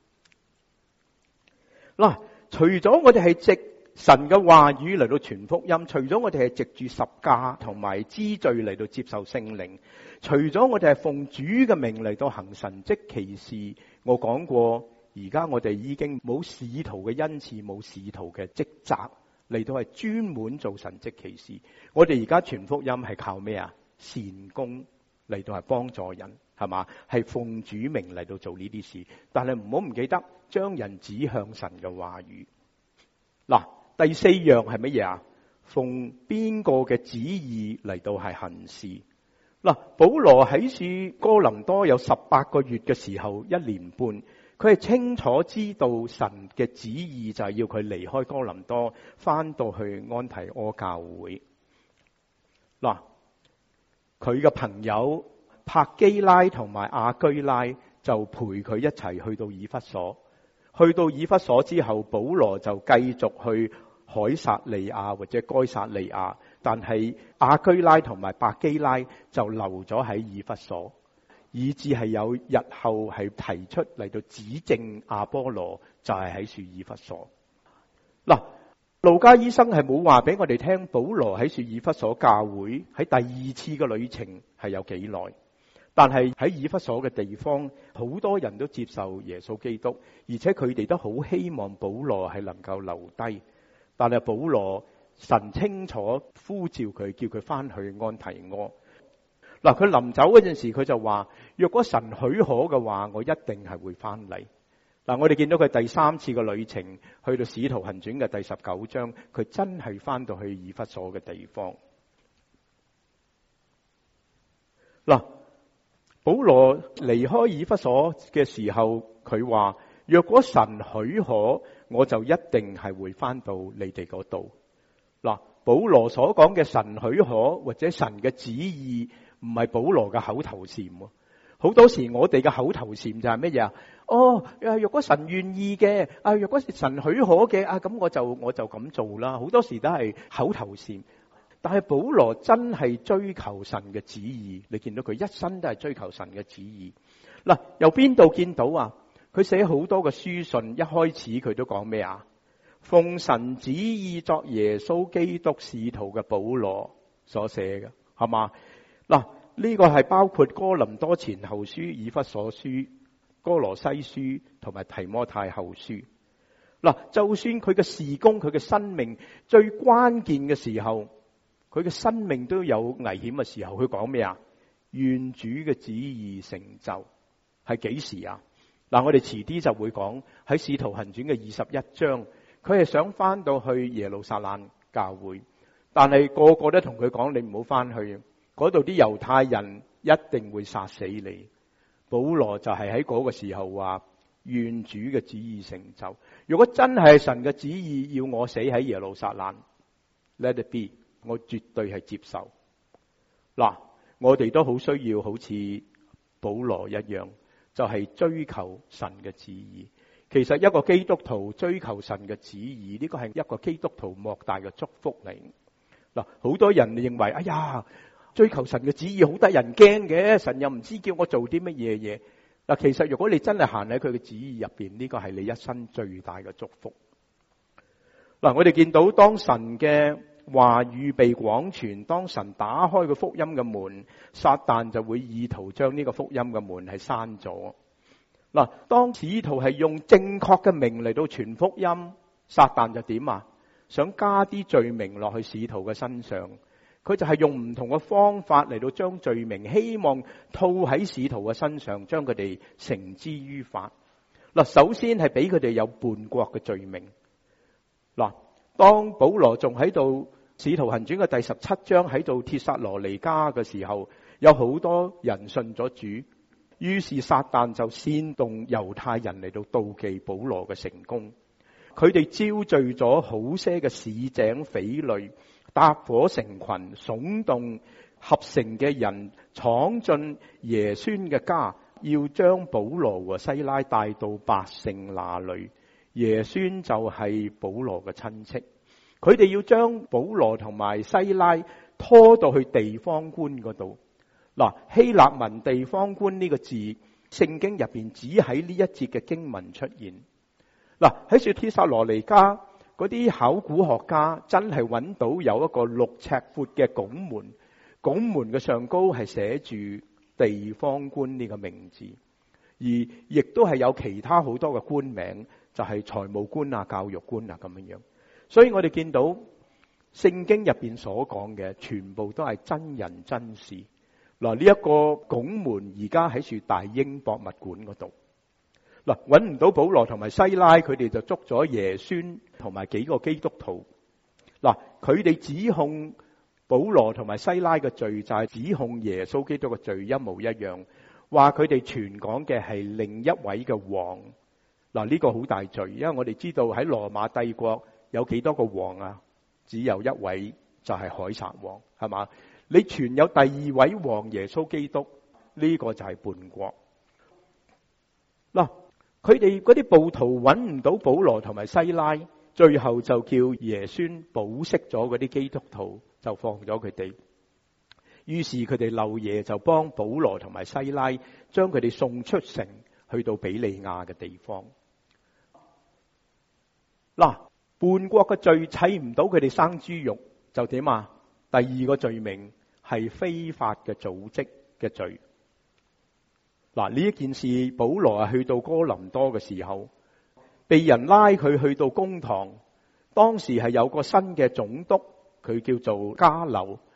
嗱，除咗我哋係藉神嘅話語嚟到傳福音，除咗我哋係藉住十架同埋支序嚟到接受聖靈，除咗我哋係奉主嘅名嚟到行神蹟奇事，我講過，而家我哋已經冇使徒嘅恩賜，冇使徒嘅職責嚟到係專門做神蹟奇事。我哋而家傳福音係靠咩啊？善功嚟到係幫助人，係嘛？係奉主名嚟到做呢啲事，但係唔好唔記得將人指向神嘅話語。嗱，第4樣係乜嘢啊？奉邊個嘅旨意嚟到係行事。嗱，保羅喺處哥林多有18個月嘅時候，1年半，佢係清楚知道神嘅旨意就係要佢離開哥林多，翻到去安提阿教會。嗱，佢嘅朋友柏基拉同埋亞居拉就陪佢一齊去到以弗所。去到以弗所之後，保羅就繼續去凱撒利亞或者該撒利亞，但係亞居拉同埋百基拉就留咗喺以弗所，以致係有日後係提出嚟到指證亞波羅就係喺處以弗所。嗱，路加醫生係冇話俾我哋聽保羅喺處以弗所教會喺第2次嘅旅程係有幾耐。但係喺以弗所嘅地方，好多人都接受耶穌基督，而且佢哋都好希望保羅係能夠留低。但係保羅神清楚呼召佢，叫佢翻去安提阿。 嗱，佢臨走嗰陣時，佢就話：若果神許可嘅話，我一定係會翻嚟。嗱，我哋見到佢第3次嘅旅程，去到使徒行傳嘅第19章，佢真係翻到去以弗所嘅地方。嗱，保羅離開以弗所嘅時候，佢話：若果神許可，我就一定係會翻到你哋嗰度。嗱，保羅所講嘅神許可或者神嘅旨意，唔係保羅嘅口頭禪。好多時我哋嘅口頭禪就係乜嘢啊？哦，若果神願意嘅，若果神許可嘅，咁我就咁做啦。好多時都係口頭禪，但係保羅真係追求神嘅旨意。你見到佢一生都係追求神嘅旨意。嗱，由邊度見到啊？佢寫好多嘅書信，一開始佢都講咩啊？奉神旨意作耶穌基督使徒嘅保羅所寫嘅，係嘛？嗱，呢個係包括哥林多前後書、以弗所書、哥羅西書同埋提摩太後書。嗱，就算佢嘅事工、佢嘅生命最關鍵嘅時候，佢嘅生命都有危險嘅時候，佢講咩啊？願主嘅旨意成就，係幾時啊？嗱，我哋遲啲就會講喺使徒行傳嘅21章，佢係想翻到去耶路撒冷教會，但係個個都同佢講：你唔好翻去，嗰度啲猶太人一定會殺死你。保羅就係喺嗰個時候話：願主嘅旨意成就。如果真係神嘅旨意要我死喺耶路撒冷 ，let it be， 我絕對係接受。嗱，我哋都好需要好似保羅一樣，就係追求神嘅旨意。其實一個基督徒追求神嘅旨意，呢個係一個基督徒莫大嘅祝福嚟。嗱，好多人認為：哎呀，追求神嘅旨意好得人驚嘅，神又唔知叫我做啲乜嘢嘢。嗱，其實如果你真係行喺佢嘅旨意入邊，呢個係你一生最大嘅祝福。嗱，我哋見到當神嘅話語被廣傳，當神打開個福音嘅門，撒旦就會意圖將呢個福音嘅門係閂咗。嗱，當使徒係用正確嘅名嚟到傳福音，撒旦就點啊？想加啲罪名落去使徒嘅身上，佢就係用唔同嘅方法嚟到將罪名希望套喺使徒嘅身上，將佢哋繩之於法。嗱，首先係俾佢哋有叛國嘅罪名。嗱，當保羅仲喺度使徒行傳嘅第17章喺度帖撒羅尼迦嘅時候，有好多人信咗主，於是撒旦就煽動猶太人嚟到妒忌保羅嘅成功。佢哋招聚咗好些嘅市井匪類，搭伙成群，聳動合城嘅人，闖進耶孫嘅家，要將保羅和西拉帶到百姓那裏。耶孫就係保羅嘅親戚，佢哋要將保羅同埋西拉拖到去地方官嗰度。嗱，希臘文地方官呢個字，聖經入邊只喺呢一節嘅經文出現。嗱，喺說帖撒羅尼迦嗰啲考古學家真係揾到有一個6尺闊嘅拱門，拱門嘅上高係寫住地方官呢個名字，而亦都係有其他好多嘅官名，就係財務官啊、教育官啊咁樣樣。所以我哋見到聖經入邊所講嘅全部都係真人真事。嗱，呢一個拱門而家喺住大英博物館嗰度。嗱，揾唔到保羅同埋西拉，佢哋就捉咗耶孫同埋幾個基督徒。嗱，佢哋指控保羅同埋西拉嘅罪就係指控耶穌基督嘅罪一模一樣，話佢哋傳講嘅係另一位嘅王。嗱，呢個好大罪，因為我哋知道喺羅馬帝國有幾多個王啊？只有一位，就係凱撒王，係嘛？你傳有第二位王耶穌基督，呢個就係叛國。嗱，佢哋嗰啲暴徒揾唔到保羅同埋西拉，最後就叫耶孫保釋咗嗰啲基督徒，就放咗佢哋。於是佢哋漏夜就幫保羅同埋西拉將佢哋送出城，去到比利亞嘅地方。嗱，叛國嘅罪砌唔到佢哋生豬肉，就點啊？第二個罪名係非法嘅組織嘅罪。嗱，呢一件事，保羅去到哥林多嘅時候，被人拉佢去到公堂。當時係有個新嘅總督，佢叫做加流，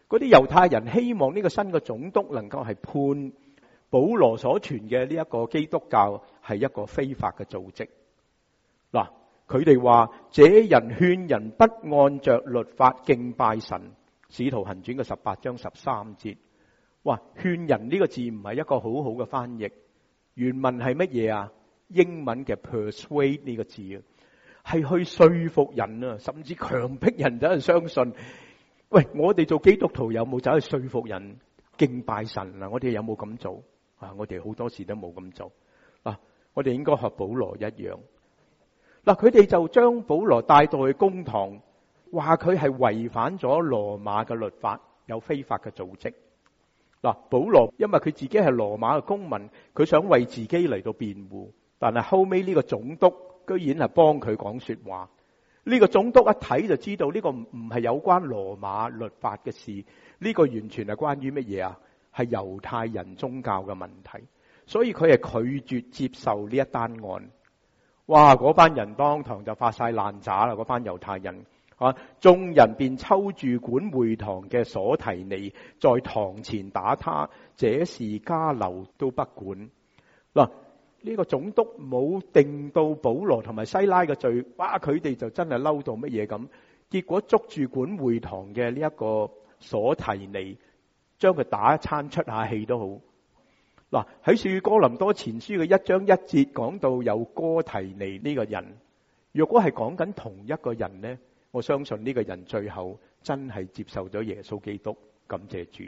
嗰啲猶太人希望呢個新嘅總督能夠係判保羅所傳嘅呢一個基督教係一個非法嘅組織。嗱，佢哋話這人勸人不按着律法敬拜神，使徒行傳嘅18章13節。哇，勸人呢個字唔係一個好好嘅翻譯，原文係乜嘢啊？英文嘅 persuade 呢個字啊，係去說服人啊，甚至強迫人走去相信。喂，我哋做基督徒有冇走去說服人敬拜神啊？我哋有冇咁做啊？我哋好多時都冇咁做啊！我哋應該學保羅一樣。嗱，佢哋就將保羅帶到去公堂，話佢係違反咗羅馬嘅律法，有非法嘅組織。嗱，保羅因為佢自己係羅馬嘅公民，佢想為自己嚟到辯護，但係後尾呢個總督居然係幫佢講說話。呢個總督一睇就知道呢個唔係有關羅馬律法嘅事，呢個完全係關於乜嘢啊？係猶太人宗教嘅問題，所以佢係拒絕接受呢一單案。哇！嗰班人當堂就發晒爛渣啦，嗰班猶太人啊，眾人便抽住管會堂嘅所提尼，在堂前打他，這事加流都不管。嗱，呢個總督冇定到保羅同埋西拉嘅罪，哇！佢哋就真係嬲到乜嘢咁，結果捉住管會堂嘅呢一個所提尼，將佢打一餐出下氣都好。嗱，喺《哥林多前書》嘅1章1節講到有哥提尼呢個人，若果係講緊同一個人呢，我相信呢個人最後真係接受咗耶穌基督，感謝主。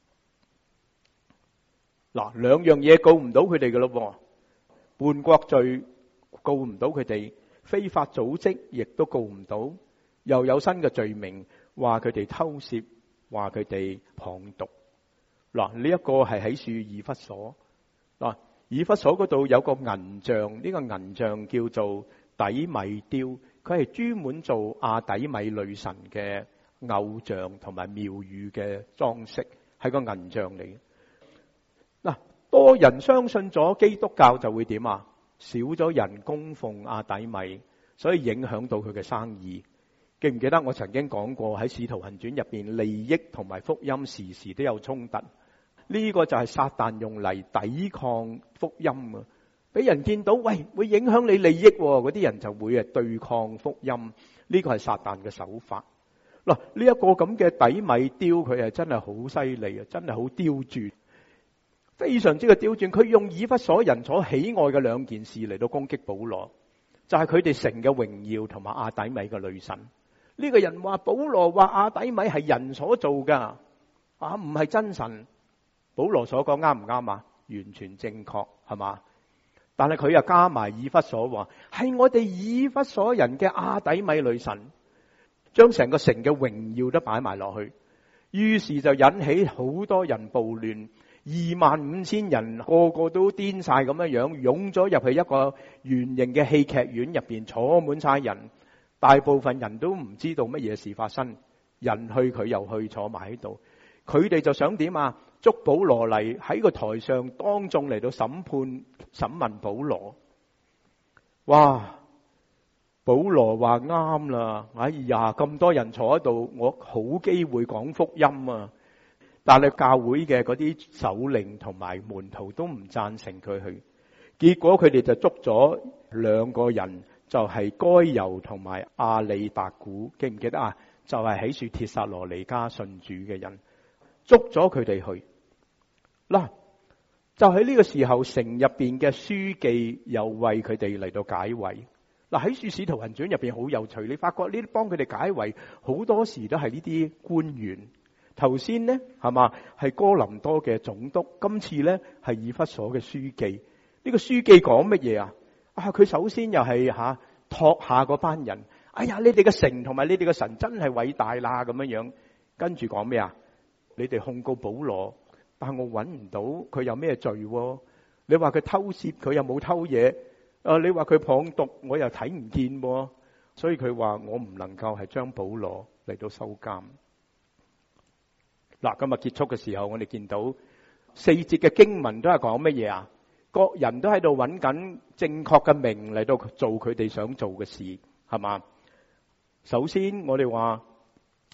嗱，兩樣嘢告唔到佢哋嘅咯，叛國罪告唔到佢哋，非法組織亦都告唔到，又有新嘅罪名，話佢哋偷竊，話佢哋謗讟。嗱，呢一個係喺以弗所。嗱，以弗所嗰度有個銀像，呢個銀像叫做底米雕，佢係專門做亞底米女神嘅偶像同埋廟宇嘅裝飾，係個銀像嚟嘅。嗱，多人相信咗基督教就會點啊？少咗人供奉亞底米，所以影響到佢嘅生意。記唔記得我曾經講過喺《使徒行傳》入邊，利益同埋福音時時都有衝突。呢個就係撒旦用嚟抵抗福音啊！俾人見到，喂，會影響你利益，嗰啲人就會對抗福音。呢個係撒旦嘅手法。嗱，呢一個咁嘅底米雕，佢係真係好犀利啊！真係好刁鑽，非常之嘅刁鑽。佢用以弗所人所喜愛嘅兩件事嚟到攻擊保羅，就係佢哋城嘅榮耀同埋亞底米嘅女神。呢個人話保羅話亞底米係人所做噶，啊，唔係真神。保羅所講啱唔啱啊？完全正確，係嘛？但係佢又加埋以弗所話係我哋以弗所人嘅亞底米女神，將成個城嘅榮耀都擺埋落去，於是就引起好多人暴亂，25,000人個個都癲晒咁樣樣，湧咗入去一個圓形嘅戲劇院入邊，坐滿晒人，大部分人都唔知道乜嘢事發生，人去佢又去，坐埋喺度。佢哋就想點啊？捉保羅嚟喺個台上當眾嚟到審問保羅。哇！保羅話啱啦，哎呀，咁多人坐喺度，我好機會講福音啊！但係教會嘅嗰啲首領同埋門徒都唔贊成佢去，結果佢哋就捉咗兩個人，就係該猶同埋亞里達古，記唔記得啊？就係喺住帖撒羅尼迦信主嘅人。捉咗佢哋去嗱，就喺呢個時候，城入邊嘅書記又為佢哋嚟到解圍。嗱，喺《使徒行傳》入邊好有趣，你發覺呢啲幫佢哋解圍好多時都係呢啲官員。頭先呢係嘛，係哥林多嘅總督，今次呢係以弗所嘅書記。呢個書記講乜嘢啊？佢首先又係托下嗰班人，哎呀，你哋嘅城同埋你哋嘅神真係偉大啦咁樣樣。跟住講咩啊？你哋控告保羅，但係我揾唔到佢有咩罪。你話佢偷竊，佢又冇偷嘢。你話佢謗讟，我又睇唔見。所以佢話我唔能夠係將保羅嚟到收監。嗱，今日結束嘅時候，我哋見到4節嘅經文都係講乜嘢啊？各人都喺度揾緊正確嘅名嚟到做佢哋想做嘅事，係嘛？首先我哋話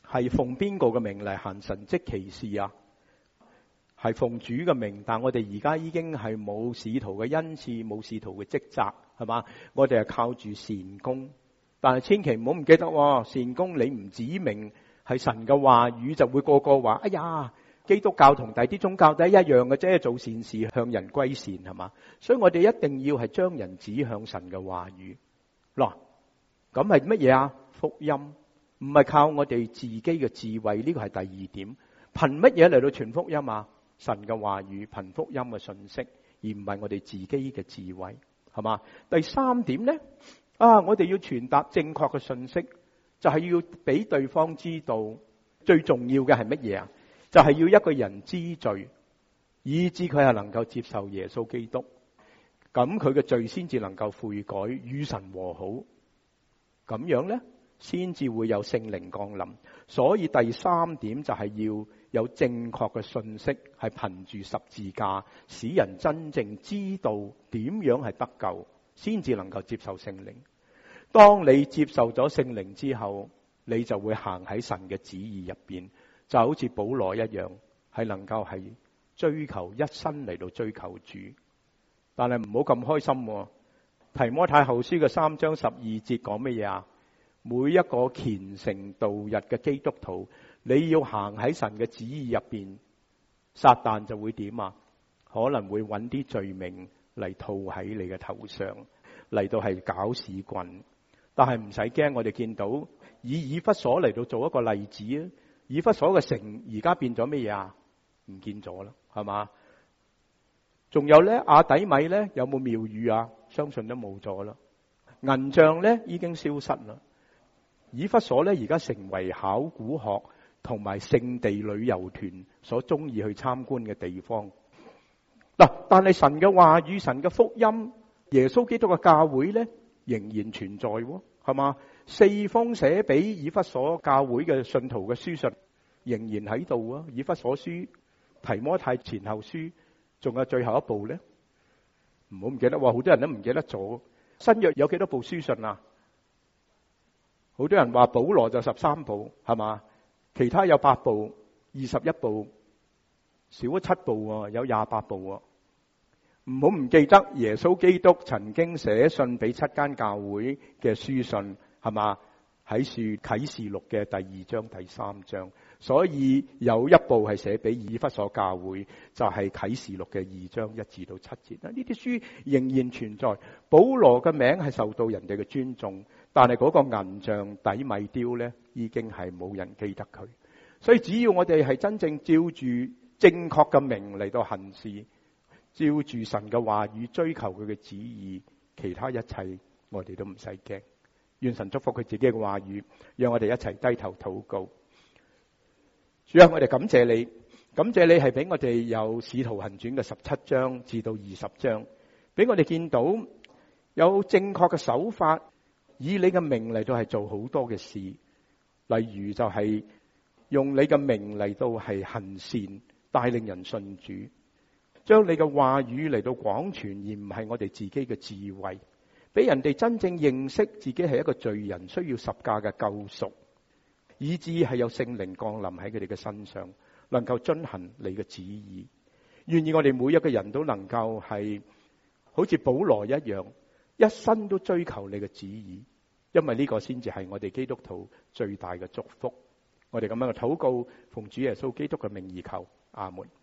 係奉邊個嘅名嚟行神蹟奇事啊？係奉主嘅名，但我哋而家已經係冇使徒嘅恩賜，冇使徒嘅職責，係嘛？我哋係靠住善功，但係千祈唔好唔記得喎，善功你唔指明係神嘅話語，就會個個話：哎呀，基督教同第啲宗教都係一樣嘅啫，做善事向人歸善，係嘛？所以我哋一定要係將人指向神嘅話語。嗱，咁係乜嘢啊？福音唔係靠我哋自己嘅智慧，呢個係第二點。憑乜嘢嚟到傳福音啊？神嘅話語，憑福音嘅信息，而唔係我哋自己嘅智慧，係嘛？第三點呢，我哋要傳達正確嘅信息，就係要俾對方知道最重要嘅係乜嘢啊？就係要一個人知罪，以致佢係能夠接受耶穌基督，咁佢嘅罪先至能夠悔改，與神和好，咁樣呢，先至會有聖靈降臨。所以第三點就係要有正確嘅信息，係憑住十字架，使人真正知道點樣係得救，先至能夠接受聖靈。當你接受咗聖靈之後，你就會行喺神嘅旨意入邊，就好似保羅一樣，係能夠係追求一生嚟到追求主。但係唔好咁開心。提摩太後書嘅3章12節講乜嘢啊？每一個虔誠度日嘅基督徒，你要行喺神嘅旨意入邊，撒旦就會點啊？可能會揾啲罪名嚟套喺你嘅頭上，嚟到係搞屎棍。但係唔使驚，我哋見到以弗所嚟到做一個例子啊！以弗所嘅城而家變咗咩嘢啊？唔見咗啦，係嘛？仲有咧，亞底米咧有冇廟宇啊？相信都冇咗啦。銀像咧已經消失啦。以弗所咧而家成為考古學同埋聖地旅遊團所中意去參觀嘅地方。嗱，但係神嘅話語、神嘅福音、耶穌基督嘅教會咧仍然存在喎，係嘛？4封寫俾以弗所教會嘅信徒嘅書信仍然喺度啊。以弗所書、提摩太前後書，仲有最後一部咧，唔好唔記得喎，好多人都唔記得咗。新約有幾多部書信啊？好多人話保羅就13部，係嘛？其他有8部、21部，少咗7部喎，有28部喎。唔好唔記得耶穌基督曾經寫信俾7間教會嘅書信，係嘛？喺啟示錄嘅第2章、第3章，所以有一部係寫俾以弗所教會，就係啟示錄嘅2章1至到7節。呢啲書仍然存在。保羅嘅名係受到人哋嘅尊重，但係嗰個銀像底米丟咧，已經係冇人記得佢。所以只要我哋係真正照住正確嘅名嚟到行事，照住神嘅話語追求佢嘅旨意，其他一切我哋都唔使驚。願神祝福佢自己嘅話語，讓我哋一齊低頭禱告。主啊，我哋感謝你，感謝你係俾我哋有使徒行傳嘅17章至到20章，俾我哋見到有正確嘅手法，以你嘅名嚟到係做好多嘅事。例如就係用你嘅名嚟到係行善，帶領人信主，將你嘅話語嚟到廣傳，而唔係我哋自己嘅智慧，俾人哋真正認識自己係一個罪人，需要十架嘅救贖，以致係有聖靈降臨喺佢哋嘅身上，能夠遵行你嘅旨意。願意我哋每一個人都能夠係好似保羅一樣，一生都追求你嘅旨意，因為呢個先至係我哋基督徒最大嘅祝福。我哋咁樣嘅禱告，奉主耶穌基督嘅名而求，阿門。